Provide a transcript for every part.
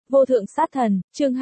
Vô thượng sát thần, chương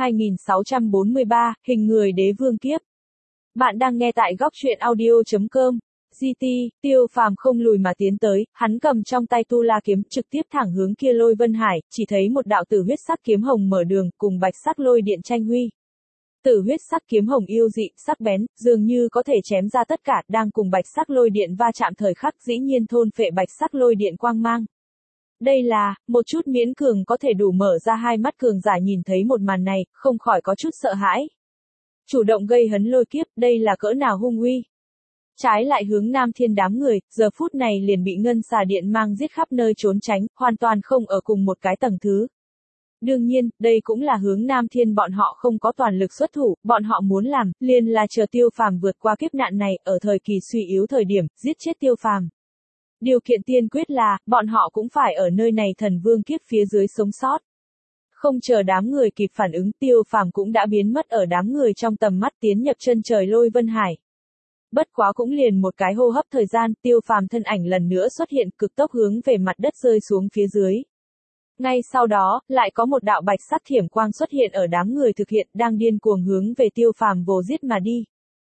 2643, hình người đế vương kiếp. Bạn đang nghe tại góc truyện audio.com. GT, Tiêu Phàm không lùi mà tiến tới, hắn cầm trong tay tu la kiếm trực tiếp thẳng hướng kia Lôi Vân Hải, chỉ thấy một đạo tử huyết sắc kiếm hồng mở đường, cùng bạch sắc lôi điện tranh huy. Tử huyết sắc kiếm hồng yêu dị, sắc bén, dường như có thể chém ra tất cả, đang cùng bạch sắc lôi điện va chạm thời khắc dĩ nhiên thôn phệ bạch sắc lôi điện quang mang. Đây là, một chút miễn cường có thể đủ mở ra hai mắt cường giả nhìn thấy một màn này, không khỏi có chút sợ hãi. Chủ động gây hấn lôi kiếp, đây là cỡ nào hung uy. Trái lại hướng Nam Thiên đám người, giờ phút này liền bị ngân xà điện mang giết khắp nơi trốn tránh, hoàn toàn không ở cùng một cái tầng thứ. Đương nhiên, đây cũng là hướng Nam Thiên bọn họ không có toàn lực xuất thủ, bọn họ muốn làm, liền là chờ Tiêu Phàm vượt qua kiếp nạn này, ở thời kỳ suy yếu thời điểm, giết chết Tiêu Phàm. Điều kiện tiên quyết là, bọn họ cũng phải ở nơi này thần vương kiếp phía dưới sống sót. Không chờ đám người kịp phản ứng, Tiêu Phàm cũng đã biến mất ở đám người trong tầm mắt tiến nhập chân trời Lôi Vân Hải. Bất quá cũng liền một cái hô hấp thời gian, Tiêu Phàm thân ảnh lần nữa xuất hiện cực tốc hướng về mặt đất rơi xuống phía dưới. Ngay sau đó, lại có một đạo bạch sắc thiểm quang xuất hiện ở đám người thực hiện đang điên cuồng hướng về Tiêu Phàm vồ giết mà đi.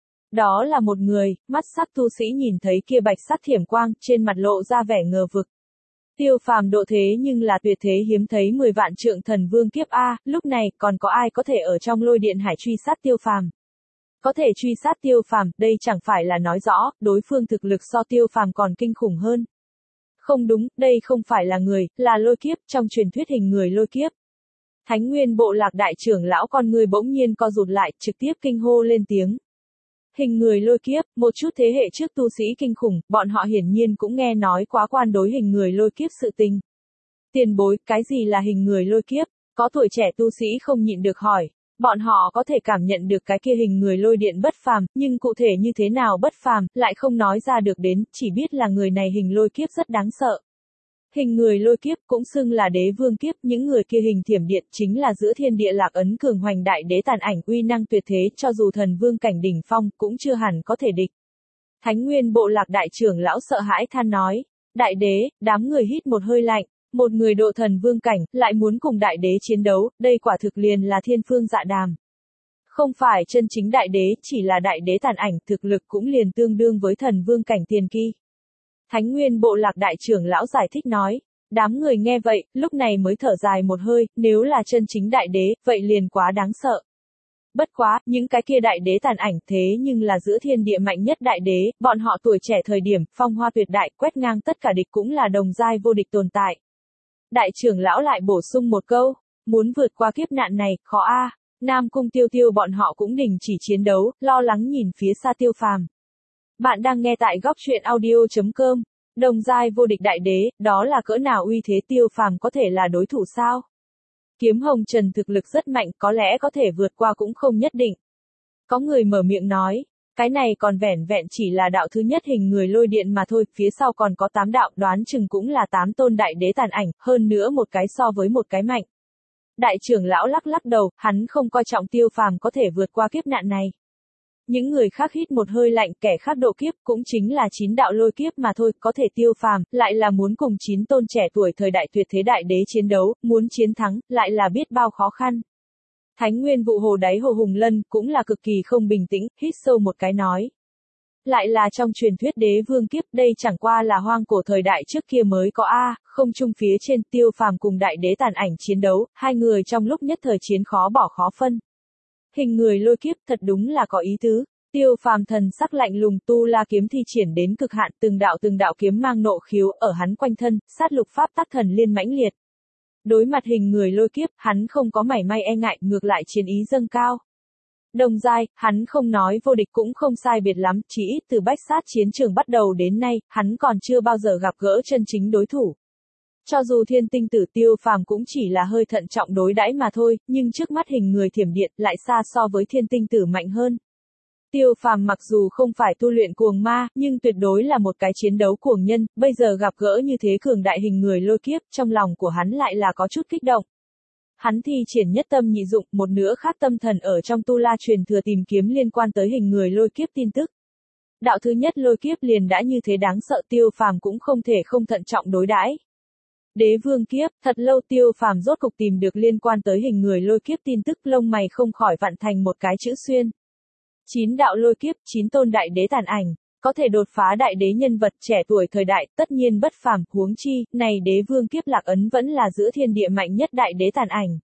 Đó là một người, mắt sắc tu sĩ nhìn thấy kia bạch sắc thiểm quang, trên mặt lộ ra vẻ ngờ vực. Tiêu Phàm độ thế nhưng là tuyệt thế hiếm thấy 10 vạn trượng thần vương kiếp A, lúc này còn có ai có thể ở trong lôi điện hải truy sát Tiêu Phàm? Có thể truy sát Tiêu Phàm, đây chẳng phải là nói rõ, đối phương thực lực so Tiêu Phàm còn kinh khủng hơn. Không đúng, đây không phải là người, là lôi kiếp, trong truyền thuyết hình người lôi kiếp. Thánh Nguyên Bộ Lạc đại trưởng lão con người bỗng nhiên co rụt lại, trực tiếp kinh hô lên tiếng. Hình người lôi kiếp, một chút thế hệ trước tu sĩ kinh khủng, bọn họ hiển nhiên cũng nghe nói quá quan đối hình người lôi kiếp sự tình. Tiền bối, cái gì là hình người lôi kiếp? Có tuổi trẻ tu sĩ không nhịn được hỏi. Bọn họ có thể cảm nhận được cái kia hình người lôi điện bất phàm, nhưng cụ thể như thế nào bất phàm, lại không nói ra được đến, chỉ biết là người này hình lôi kiếp rất đáng sợ. Hình người lôi kiếp cũng xưng là đế vương kiếp, những người kia hình thiểm điện chính là giữa thiên địa lạc ấn cường hoành đại đế tàn ảnh uy năng tuyệt thế, cho dù thần vương cảnh đỉnh phong cũng chưa hẳn có thể địch. Thánh Nguyên Bộ Lạc đại trưởng lão sợ hãi than nói, đại đế, đám người hít một hơi lạnh, một người độ thần vương cảnh, lại muốn cùng đại đế chiến đấu, đây quả thực liền là thiên phương dạ đàm. Không phải chân chính đại đế, chỉ là đại đế tàn ảnh, thực lực cũng liền tương đương với thần vương cảnh tiền kỳ. Thánh Nguyên Bộ Lạc đại trưởng lão giải thích nói, đám người nghe vậy, lúc này mới thở dài một hơi, nếu là chân chính đại đế, vậy liền quá đáng sợ. Bất quá, những cái kia đại đế tàn ảnh thế nhưng là giữa thiên địa mạnh nhất đại đế, bọn họ tuổi trẻ thời điểm, phong hoa tuyệt đại, quét ngang tất cả địch cũng là đồng giai vô địch tồn tại. Đại trưởng lão lại bổ sung một câu, muốn vượt qua kiếp nạn này, khó a. Nam Cung Tiêu Tiêu bọn họ cũng đình chỉ chiến đấu, lo lắng nhìn phía xa Tiêu Phàm. Bạn đang nghe tại góc truyện audio.com. Đồng giai vô địch đại đế, đó là cỡ nào uy thế Tiêu Phàm có thể là đối thủ sao? Kiếm Hồng Trần thực lực rất mạnh, có lẽ có thể vượt qua cũng không nhất định. Có người mở miệng nói, cái này còn vẻn vẹn chỉ là đạo thứ nhất hình người lôi điện mà thôi, phía sau còn có 8 đạo, đoán chừng cũng là 8 tôn đại đế tàn ảnh, hơn nữa một cái so với một cái mạnh. Đại trưởng lão lắc lắc đầu, hắn không coi trọng Tiêu Phàm có thể vượt qua kiếp nạn này. Những người khác hít một hơi lạnh, kẻ khác độ kiếp cũng chính là 9 đạo lôi kiếp mà thôi, có thể Tiêu Phàm lại là muốn cùng 9 tôn trẻ tuổi thời đại tuyệt thế đại đế chiến đấu, muốn chiến thắng, lại là biết bao khó khăn. Thánh Nguyên Vụ Hồ đáy Hồ Hùng Lân cũng là cực kỳ không bình tĩnh, hít sâu một cái nói. Lại là trong truyền thuyết đế vương kiếp, đây chẳng qua là hoang cổ thời đại trước kia mới có a, không trung phía trên Tiêu Phàm cùng đại đế tàn ảnh chiến đấu, hai người trong lúc nhất thời chiến khó bỏ khó phân. Hình người lôi kiếp thật đúng là có ý tứ. Tiêu Phàm thần sắc lạnh lùng, tu la kiếm thi triển đến cực hạn, từng đạo kiếm mang nộ khiếu ở hắn quanh thân, sát lục pháp tắc thần liên mãnh liệt. Đối mặt hình người lôi kiếp, hắn không có mảy may e ngại, ngược lại chiến ý dâng cao. Đồng giai, hắn không nói vô địch cũng không sai biệt lắm, chỉ ít từ bách sát chiến trường bắt đầu đến nay, hắn còn chưa bao giờ gặp gỡ chân chính đối thủ. Cho dù thiên tinh tử Tiêu Phàm cũng chỉ là hơi thận trọng đối đãi mà thôi, nhưng trước mắt hình người thiểm điện lại xa so với thiên tinh tử mạnh hơn. Tiêu Phàm mặc dù không phải tu luyện cuồng ma, nhưng tuyệt đối là một cái chiến đấu cuồng nhân, bây giờ gặp gỡ như thế cường đại hình người lôi kiếp, trong lòng của hắn lại là có chút kích động. Hắn thi triển nhất tâm nhị dụng, một nửa khác tâm thần ở trong tu la truyền thừa tìm kiếm liên quan tới hình người lôi kiếp tin tức. Đạo thứ nhất lôi kiếp liền đã như thế đáng sợ, Tiêu Phàm cũng không thể không thận trọng đối đãi. Đế vương kiếp, thật lâu Tiêu Phàm rốt cục tìm được liên quan tới hình người lôi kiếp tin tức, lông mày không khỏi vặn thành một cái chữ xuyên. 9 đạo lôi kiếp, 9 tôn đại đế tàn ảnh, có thể đột phá đại đế nhân vật trẻ tuổi thời đại, tất nhiên bất phàm, huống chi, này đế vương kiếp lạc ấn vẫn là giữa thiên địa mạnh nhất đại đế tàn ảnh.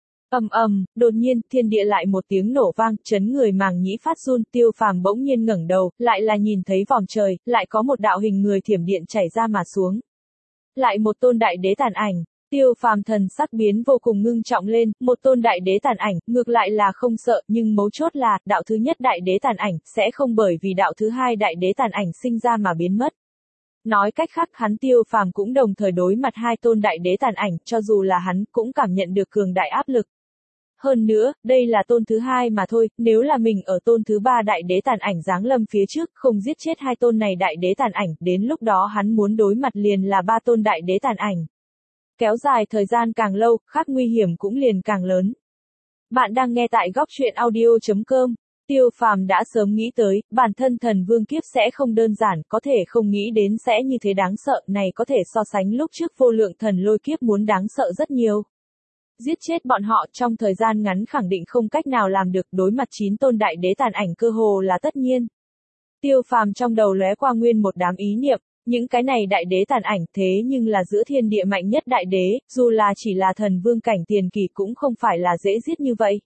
Đột nhiên, thiên địa lại một tiếng nổ vang, chấn người màng nhĩ phát run, Tiêu Phàm bỗng nhiên ngẩng đầu, lại là nhìn thấy vòm trời, lại có một đạo hình người thiểm điện chảy ra mà xuống. Lại một tôn đại đế tàn ảnh, Tiêu Phàm thần sắc biến vô cùng ngưng trọng lên, một tôn đại đế tàn ảnh, ngược lại là không sợ, nhưng mấu chốt là, đạo thứ nhất đại đế tàn ảnh, sẽ không bởi vì đạo thứ hai đại đế tàn ảnh sinh ra mà biến mất. Nói cách khác hắn Tiêu Phàm cũng đồng thời đối mặt hai tôn đại đế tàn ảnh, cho dù là hắn, cũng cảm nhận được cường đại áp lực. Hơn nữa, đây là tôn thứ hai mà thôi, nếu là mình ở tôn thứ ba đại đế tàn ảnh giáng lâm phía trước, không giết chết hai tôn này đại đế tàn ảnh, đến lúc đó hắn muốn đối mặt liền là ba tôn đại đế tàn ảnh. Kéo dài thời gian càng lâu, khác nguy hiểm cũng liền càng lớn. Bạn đang nghe tại góc truyện audio.com. Tiêu Phàm đã sớm nghĩ tới, bản thân thần vương kiếp sẽ không đơn giản, có thể không nghĩ đến sẽ như thế đáng sợ, này có thể so sánh lúc trước vô lượng thần lôi kiếp muốn đáng sợ rất nhiều. Giết chết bọn họ trong thời gian ngắn khẳng định không cách nào làm được, đối mặt 9 tôn đại đế tàn ảnh cơ hồ là tất nhiên. Tiêu Phàm trong đầu lóe qua nguyên một đám ý niệm, những cái này đại đế tàn ảnh thế nhưng là giữa thiên địa mạnh nhất đại đế, dù là chỉ là thần vương cảnh tiền kỳ cũng không phải là dễ giết như vậy.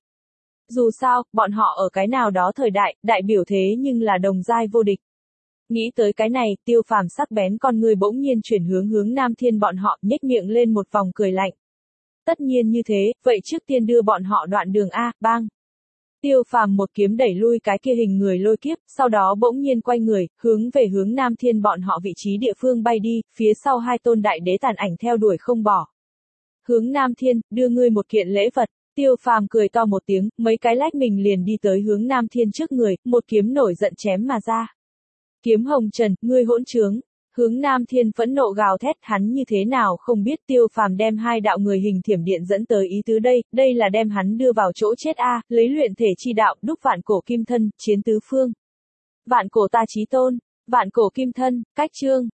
Dù sao, bọn họ ở cái nào đó thời đại, đại biểu thế nhưng là đồng giai vô địch. Nghĩ tới cái này, Tiêu Phàm sắc bén con người bỗng nhiên chuyển hướng Nam Thiên bọn họ, nhếch miệng lên một vòng cười lạnh. Tất nhiên như thế, vậy trước tiên đưa bọn họ đoạn đường A, bang. Tiêu Phàm một kiếm đẩy lui cái kia hình người lôi kiếp, sau đó bỗng nhiên quay người, hướng Nam Thiên bọn họ vị trí địa phương bay đi, phía sau hai tôn đại đế tàn ảnh theo đuổi không bỏ. Hướng Nam Thiên, đưa ngươi một kiện lễ vật. Tiêu Phàm cười to một tiếng, mấy cái lách mình liền đi tới hướng Nam Thiên trước người, một kiếm nổi giận chém mà ra. Kiếm hồng trần, ngươi hỗn trướng. Hướng Nam Thiên phẫn nộ gào thét, hắn như thế nào không biết Tiêu Phàm đem hai đạo người hình thiểm điện dẫn tới ý tứ đây là đem hắn đưa vào chỗ chết a, lấy luyện thể chi đạo, đúc vạn cổ kim thân, chiến tứ phương. Vạn cổ ta chí tôn, vạn cổ kim thân, cách chương.